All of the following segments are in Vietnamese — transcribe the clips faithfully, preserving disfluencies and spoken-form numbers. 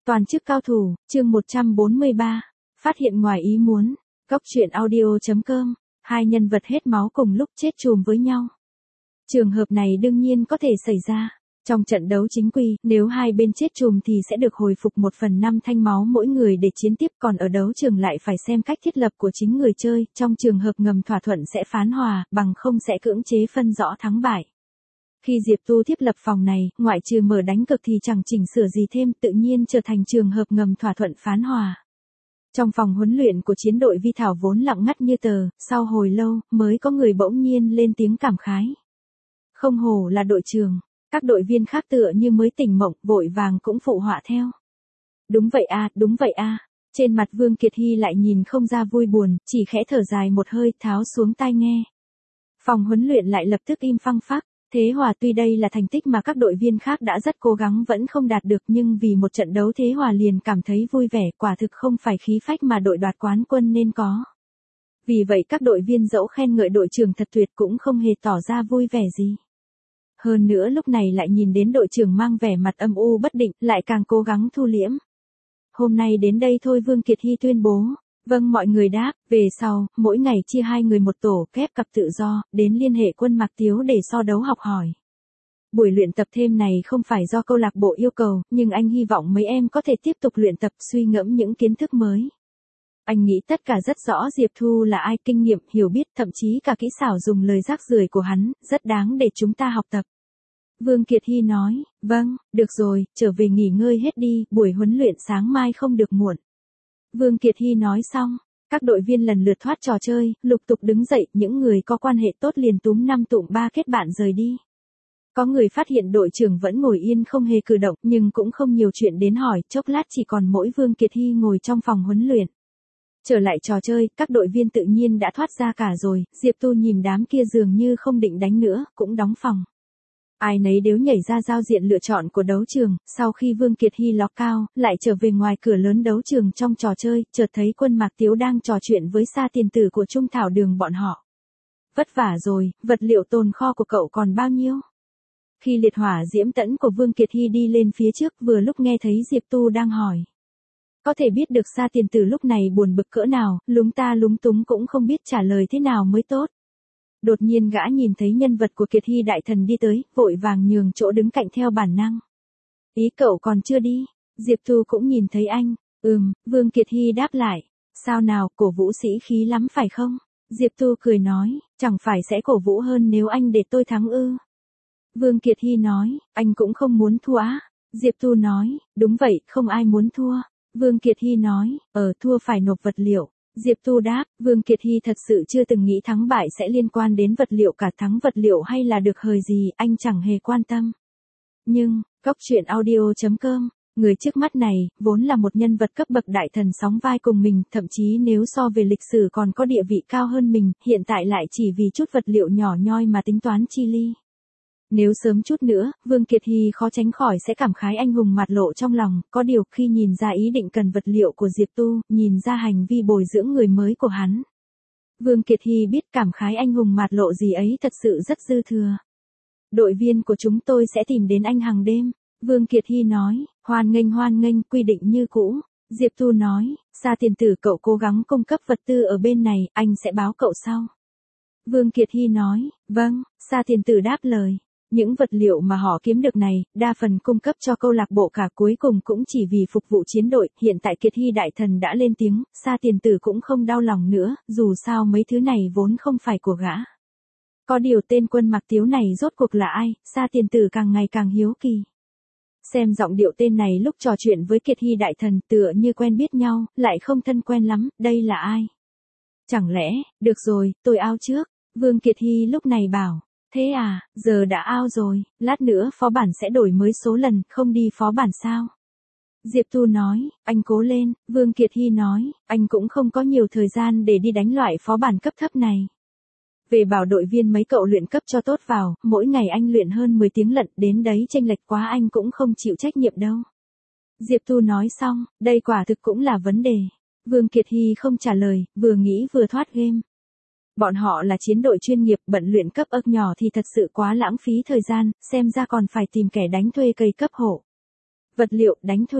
Toàn chức cao thủ, chương một trăm bốn mươi ba. Phát hiện ngoài ý muốn. Góc truyện audio.com. Hai nhân vật hết máu cùng lúc chết chùm với nhau. Trường hợp này đương nhiên có thể xảy ra. Trong trận đấu chính quy, nếu hai bên chết chùm thì sẽ được hồi phục một phần năm thanh máu mỗi người để chiến tiếp, còn ở đấu trường lại phải xem cách thiết lập của chính người chơi, trong trường hợp ngầm thỏa thuận sẽ phán hòa, bằng không sẽ cưỡng chế phân rõ thắng bại. Khi Diệp Tu thiết lập phòng này, ngoại trừ mở đánh cực thì chẳng chỉnh sửa gì thêm, tự nhiên trở thành trường hợp ngầm thỏa thuận phán hòa. Trong phòng huấn luyện của chiến đội Vi Thảo vốn lặng ngắt như tờ, sau hồi lâu, mới có người bỗng nhiên lên tiếng cảm khái. Không hổ là đội trưởng, các đội viên khác tựa như mới tỉnh mộng, vội vàng cũng phụ họa theo. Đúng vậy a, đúng vậy a. Trên mặt Vương Kiệt Hy lại nhìn không ra vui buồn, chỉ khẽ thở dài một hơi, tháo xuống tai nghe. Phòng huấn luyện lại lập tức im phăng phắc. Thế hòa tuy đây là thành tích mà các đội viên khác đã rất cố gắng vẫn không đạt được, nhưng vì một trận đấu thế hòa liền cảm thấy vui vẻ, quả thực không phải khí phách mà đội đoạt quán quân nên có. Vì vậy các đội viên dẫu khen ngợi đội trưởng thật tuyệt cũng không hề tỏ ra vui vẻ gì. Hơn nữa lúc này lại nhìn đến đội trưởng mang vẻ mặt âm u bất định, lại càng cố gắng thu liễm. Hôm nay đến đây thôi, Vương Kiệt Hy tuyên bố. Vâng, mọi người đáp. Về sau, mỗi ngày chia hai người một tổ, kép cặp tự do, đến liên hệ Quân Mạc Tiếu để so đấu học hỏi. Buổi luyện tập thêm này không phải do câu lạc bộ yêu cầu, nhưng anh hy vọng mấy em có thể tiếp tục luyện tập, suy ngẫm những kiến thức mới. Anh nghĩ tất cả rất rõ Diệp Thu là ai, kinh nghiệm, hiểu biết, thậm chí cả kỹ xảo dùng lời rác rưởi của hắn, rất đáng để chúng ta học tập. Vương Kiệt Hy nói, vâng, được rồi, trở về nghỉ ngơi hết đi, buổi huấn luyện sáng mai không được muộn. Vương Kiệt Hy nói xong, các đội viên lần lượt thoát trò chơi, lục tục đứng dậy, những người có quan hệ tốt liền túm năm tụm ba kết bạn rời đi. Có người phát hiện đội trưởng vẫn ngồi yên không hề cử động, nhưng cũng không nhiều chuyện đến hỏi, chốc lát chỉ còn mỗi Vương Kiệt Hy ngồi trong phòng huấn luyện. Trở lại trò chơi, các đội viên tự nhiên đã thoát ra cả rồi, Diệp Tu nhìn đám kia dường như không định đánh nữa, cũng đóng phòng. Ai nấy đều nhảy ra giao diện lựa chọn của đấu trường, sau khi Vương Kiệt Hy ló cao, lại trở về ngoài cửa lớn đấu trường trong trò chơi, chợt thấy Quân Mạc Tiếu đang trò chuyện với Sa tiền tử của Trung Thảo Đường bọn họ. Vất vả rồi, vật liệu tồn kho của cậu còn bao nhiêu? Khi liệt hỏa diễm tẫn của Vương Kiệt Hy đi lên phía trước, vừa lúc nghe thấy Diệp Tu đang hỏi. Có thể biết được Sa tiền tử lúc này buồn bực cỡ nào, lúng ta lúng túng cũng không biết trả lời thế nào mới tốt. Đột nhiên gã nhìn thấy nhân vật của Kiệt Hy đại thần đi tới, vội vàng nhường chỗ đứng cạnh theo bản năng. Ý cậu còn chưa đi? Diệp Tu cũng nhìn thấy anh. Ừm, Vương Kiệt Hy đáp lại. Sao nào, cổ vũ sĩ khí lắm phải không? Diệp Tu cười nói, chẳng phải sẽ cổ vũ hơn nếu anh để tôi thắng ư? Vương Kiệt Hy nói, anh cũng không muốn thua á. Diệp Tu nói, đúng vậy, không ai muốn thua. Vương Kiệt Hy nói, ờ thua phải nộp vật liệu. Diệp Tu đáp, Vương Kiệt Hy thật sự chưa từng nghĩ thắng bại sẽ liên quan đến vật liệu, cả thắng vật liệu hay là được hời gì, anh chẳng hề quan tâm. Nhưng, góc truyện audio.com, người trước mắt này, vốn là một nhân vật cấp bậc đại thần sóng vai cùng mình, thậm chí nếu so về lịch sử còn có địa vị cao hơn mình, hiện tại lại chỉ vì chút vật liệu nhỏ nhoi mà tính toán chi ly. Nếu sớm chút nữa, Vương Kiệt Hy khó tránh khỏi sẽ cảm khái anh hùng mặt lộ trong lòng, có điều khi nhìn ra ý định cần vật liệu của Diệp Tu, nhìn ra hành vi bồi dưỡng người mới của hắn. Vương Kiệt Hy biết cảm khái anh hùng mặt lộ gì ấy thật sự rất dư thừa. Đội viên của chúng tôi sẽ tìm đến anh hàng đêm. Vương Kiệt Hy nói, hoan nghênh hoan nghênh, quy định như cũ. Diệp Tu nói, Sa tiền tử cậu cố gắng cung cấp vật tư ở bên này, anh sẽ báo cậu sau. Vương Kiệt Hy nói, vâng, Sa tiền tử đáp lời. Những vật liệu mà họ kiếm được này, đa phần cung cấp cho câu lạc bộ cả, cuối cùng cũng chỉ vì phục vụ chiến đội, hiện tại Kiệt Hy đại thần đã lên tiếng, Sa tiền tử cũng không đau lòng nữa, dù sao mấy thứ này vốn không phải của gã. Có điều tên Quân Mạc Tiếu này rốt cuộc là ai, Sa tiền tử càng ngày càng hiếu kỳ. Xem giọng điệu tên này lúc trò chuyện với Kiệt Hy đại thần tựa như quen biết nhau, lại không thân quen lắm, đây là ai? Chẳng lẽ, được rồi, tôi ao trước, Vương Kiệt Hy lúc này bảo. Thế à, giờ đã ao rồi, lát nữa phó bản sẽ đổi mới số lần, không đi phó bản sao? Diệp Tu nói, anh cố lên, Vương Kiệt Hy nói, anh cũng không có nhiều thời gian để đi đánh loại phó bản cấp thấp này. Về bảo đội viên mấy cậu luyện cấp cho tốt vào, mỗi ngày anh luyện hơn mười tiếng lận, đến đấy chênh lệch quá anh cũng không chịu trách nhiệm đâu. Diệp Tu nói xong, đây quả thực cũng là vấn đề. Vương Kiệt Hy không trả lời, vừa nghĩ vừa thoát game. Bọn họ là chiến đội chuyên nghiệp, bận luyện cấp ức nhỏ thì thật sự quá lãng phí thời gian, xem ra còn phải tìm kẻ đánh thuê cây cấp hộ. Vật liệu, đánh thuê.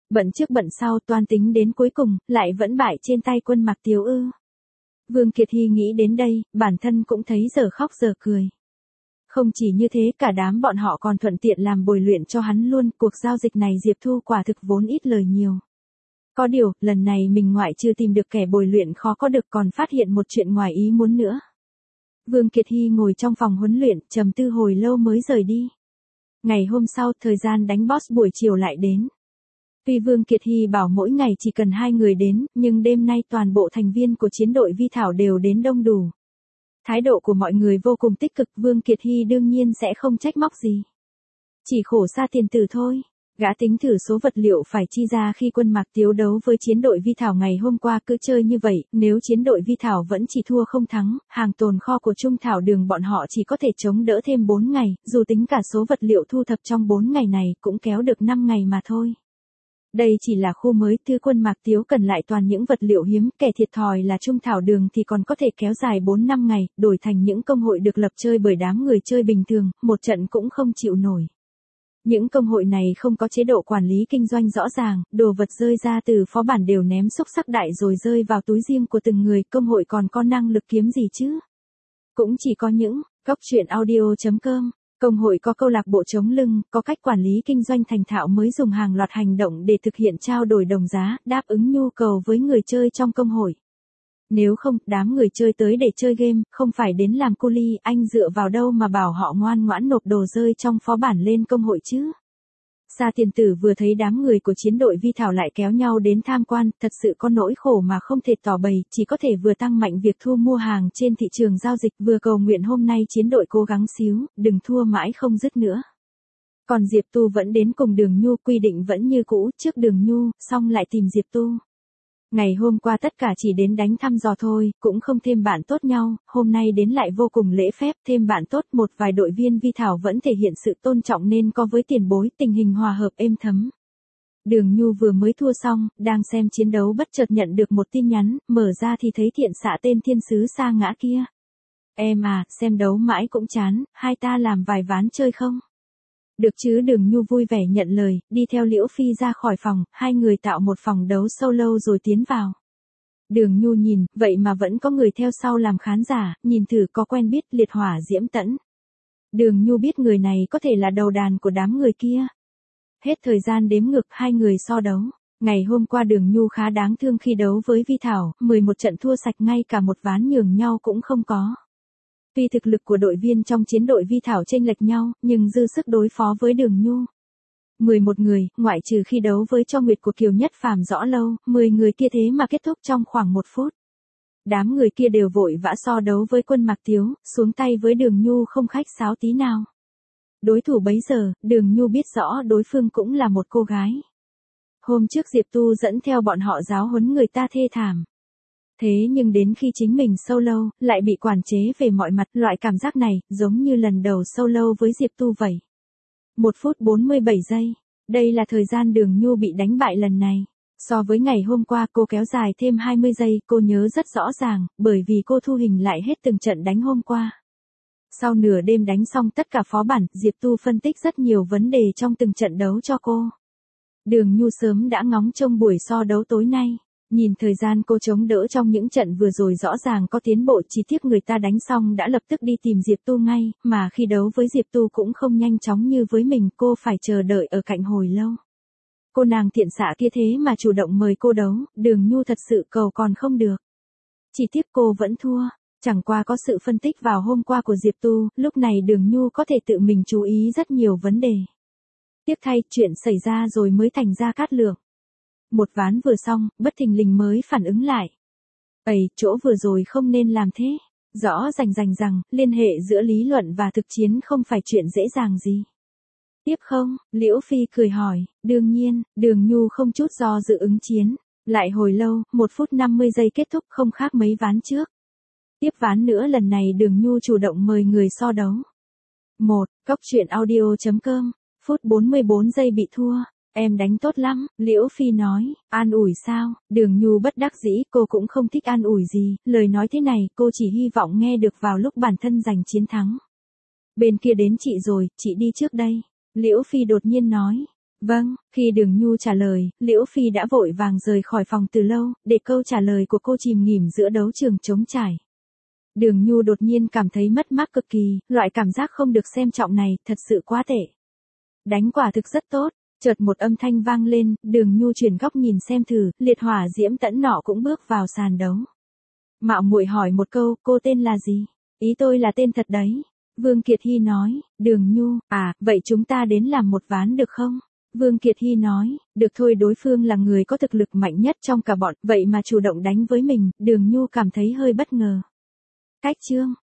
Bận trước bận sau toan tính đến cuối cùng, lại vẫn bại trên tay Quân Mạc Tiếu ư. Vương Kiệt Hy nghĩ đến đây, bản thân cũng thấy giờ khóc giờ cười. Không chỉ như thế, cả đám bọn họ còn thuận tiện làm bồi luyện cho hắn luôn, cuộc giao dịch này Diệp Thu quả thực vốn ít lời nhiều. Có điều, lần này mình ngoại trừ tìm được kẻ bồi luyện khó có được còn phát hiện một chuyện ngoài ý muốn nữa. Vương Kiệt Hy ngồi trong phòng huấn luyện, trầm tư hồi lâu mới rời đi. Ngày hôm sau, thời gian đánh boss buổi chiều lại đến. Tuy Vương Kiệt Hy bảo mỗi ngày chỉ cần hai người đến, nhưng đêm nay toàn bộ thành viên của chiến đội Vi Thảo đều đến đông đủ. Thái độ của mọi người vô cùng tích cực, Vương Kiệt Hy đương nhiên sẽ không trách móc gì. Chỉ khổ xa tiền tử thôi. Gã tính thử số vật liệu phải chi ra khi Quân Mạc Tiếu đấu với chiến đội Vi Thảo ngày hôm qua, cứ chơi như vậy, nếu chiến đội Vi Thảo vẫn chỉ thua không thắng, hàng tồn kho của Trung Thảo Đường bọn họ chỉ có thể chống đỡ thêm bốn ngày, dù tính cả số vật liệu thu thập trong bốn ngày này cũng kéo được năm ngày mà thôi. Đây chỉ là khu mới, thứ Quân Mạc Tiếu cần lại toàn những vật liệu hiếm, kẻ thiệt thòi là Trung Thảo Đường thì còn có thể kéo dài bốn năm ngày, đổi thành những công hội được lập chơi bởi đám người chơi bình thường, một trận cũng không chịu nổi. Những công hội này không có chế độ quản lý kinh doanh rõ ràng, đồ vật rơi ra từ phó bản đều ném xúc sắc đại rồi rơi vào túi riêng của từng người, công hội còn có năng lực kiếm gì chứ? Cũng chỉ có những, góc truyện audio chấm com. Công hội có câu lạc bộ chống lưng, có cách quản lý kinh doanh thành thạo mới dùng hàng loạt hành động để thực hiện trao đổi đồng giá, đáp ứng nhu cầu với người chơi trong công hội. Nếu không, đám người chơi tới để chơi game, không phải đến làm cu li, anh dựa vào đâu mà bảo họ ngoan ngoãn nộp đồ rơi trong phó bản lên công hội chứ? Sa tiền tử vừa thấy đám người của chiến đội Vi Thảo lại kéo nhau đến tham quan, thật sự có nỗi khổ mà không thể tỏ bày, chỉ có thể vừa tăng mạnh việc thu mua hàng trên thị trường giao dịch, vừa cầu nguyện hôm nay chiến đội cố gắng xíu, đừng thua mãi không dứt nữa. Còn Diệp Tu vẫn đến cùng Đường Nhu, quy định vẫn như cũ, trước Đường Nhu, xong lại tìm Diệp Tu. Ngày hôm qua tất cả chỉ đến đánh thăm dò thôi, cũng không thêm bạn tốt nhau, hôm nay đến lại vô cùng lễ phép, thêm bạn tốt, một vài đội viên Vi Thảo vẫn thể hiện sự tôn trọng nên có với tiền bối, tình hình hòa hợp êm thấm. Đường Nhu vừa mới thua xong, đang xem chiến đấu bất chợt nhận được một tin nhắn, mở ra thì thấy thiện xạ tên thiên sứ sa ngã kia. Em à, xem đấu mãi cũng chán, hai ta làm vài ván chơi không? Được chứ, Đường Nhu vui vẻ nhận lời, đi theo Liễu Phi ra khỏi phòng, hai người tạo một phòng đấu solo rồi tiến vào. Đường Nhu nhìn, vậy mà vẫn có người theo sau làm khán giả, nhìn thử có quen biết Liệt Hỏa Diễm Tẫn. Đường Nhu biết người này có thể là đầu đàn của đám người kia. Hết thời gian đếm ngược, hai người so đấu. Ngày hôm qua Đường Nhu khá đáng thương khi đấu với Vi Thảo, mười một trận thua sạch, ngay cả một ván nhường nhau cũng không có. Tuy thực lực của đội viên trong chiến đội Vi Thảo chênh lệch nhau, nhưng dư sức đối phó với Đường Nhu. mười một người, ngoại trừ khi đấu với Cho Nguyệt của Kiều Nhất Phàm rõ lâu, mười người kia thế mà kết thúc trong khoảng một phút. Đám người kia đều vội vã so đấu với Quân Mạc Tiếu, xuống tay với Đường Nhu không khách sáo tí nào. Đối thủ bấy giờ, Đường Nhu biết rõ đối phương cũng là một cô gái. Hôm trước Diệp Tu dẫn theo bọn họ giáo huấn người ta thê thảm. Thế nhưng đến khi chính mình solo, lại bị quản chế về mọi mặt, loại cảm giác này, giống như lần đầu solo với Diệp Tu vậy. một phút bốn mươi bảy giây. Đây là thời gian Đường Nhu bị đánh bại lần này. So với ngày hôm qua cô kéo dài thêm hai mươi giây, cô nhớ rất rõ ràng, bởi vì cô thu hình lại hết từng trận đánh hôm qua. Sau nửa đêm đánh xong tất cả phó bản, Diệp Tu phân tích rất nhiều vấn đề trong từng trận đấu cho cô. Đường Nhu sớm đã ngóng trông buổi so đấu tối nay. Nhìn thời gian cô chống đỡ trong những trận vừa rồi rõ ràng có tiến bộ, chỉ tiếc người ta đánh xong đã lập tức đi tìm Diệp Tu ngay, mà khi đấu với Diệp Tu cũng không nhanh chóng như với mình, cô phải chờ đợi ở cạnh hồi lâu. Cô nàng thiện xạ kia thế mà chủ động mời cô đấu, Đường Nhu thật sự cầu còn không được. Chỉ tiếc cô vẫn thua, chẳng qua có sự phân tích vào hôm qua của Diệp Tu, lúc này Đường Nhu có thể tự mình chú ý rất nhiều vấn đề. Tiếc thay, chuyện xảy ra rồi mới thành ra cát lượng. Một ván vừa xong, bất thình lình mới phản ứng lại. Ây, chỗ vừa rồi không nên làm thế. Rõ rành rành rằng, liên hệ giữa lý luận và thực chiến không phải chuyện dễ dàng gì. Tiếp không? Liễu Phi cười hỏi. Đương nhiên, Đường Nhu không chút do dự ứng chiến. Lại hồi lâu, một phút năm mươi giây kết thúc, không khác mấy ván trước. Tiếp ván nữa, lần này Đường Nhu chủ động mời người so đấu. một. Góc truyện audio chấm com. Phút bốn mươi bốn giây bị thua. Em đánh tốt lắm, Liễu Phi nói. An ủi sao? Đường Nhu bất đắc dĩ, cô cũng không thích an ủi gì, lời nói thế này cô chỉ hy vọng nghe được vào lúc bản thân giành chiến thắng. Bên kia đến chị rồi, chị đi trước đây. Liễu Phi đột nhiên nói. Vâng, khi Đường Nhu trả lời, Liễu Phi đã vội vàng rời khỏi phòng từ lâu, để câu trả lời của cô chìm nghỉm giữa đấu trường trống trải. Đường Nhu đột nhiên cảm thấy mất mát cực kỳ, loại cảm giác không được xem trọng này, thật sự quá tệ. Đánh quả thực rất tốt, chợt một âm thanh vang lên, Đường Nhu chuyển góc nhìn xem thử, liệt hỏa diễm tẫn nọ cũng bước vào sàn đấu. Mạo muội hỏi một câu, cô tên là gì? Ý tôi là tên thật đấy. Vương Kiệt Hy nói, Đường Nhu, à, vậy chúng ta đến làm một ván được không? Vương Kiệt Hy nói, được thôi, đối phương là người có thực lực mạnh nhất trong cả bọn, vậy mà chủ động đánh với mình, Đường Nhu cảm thấy hơi bất ngờ. Cách chương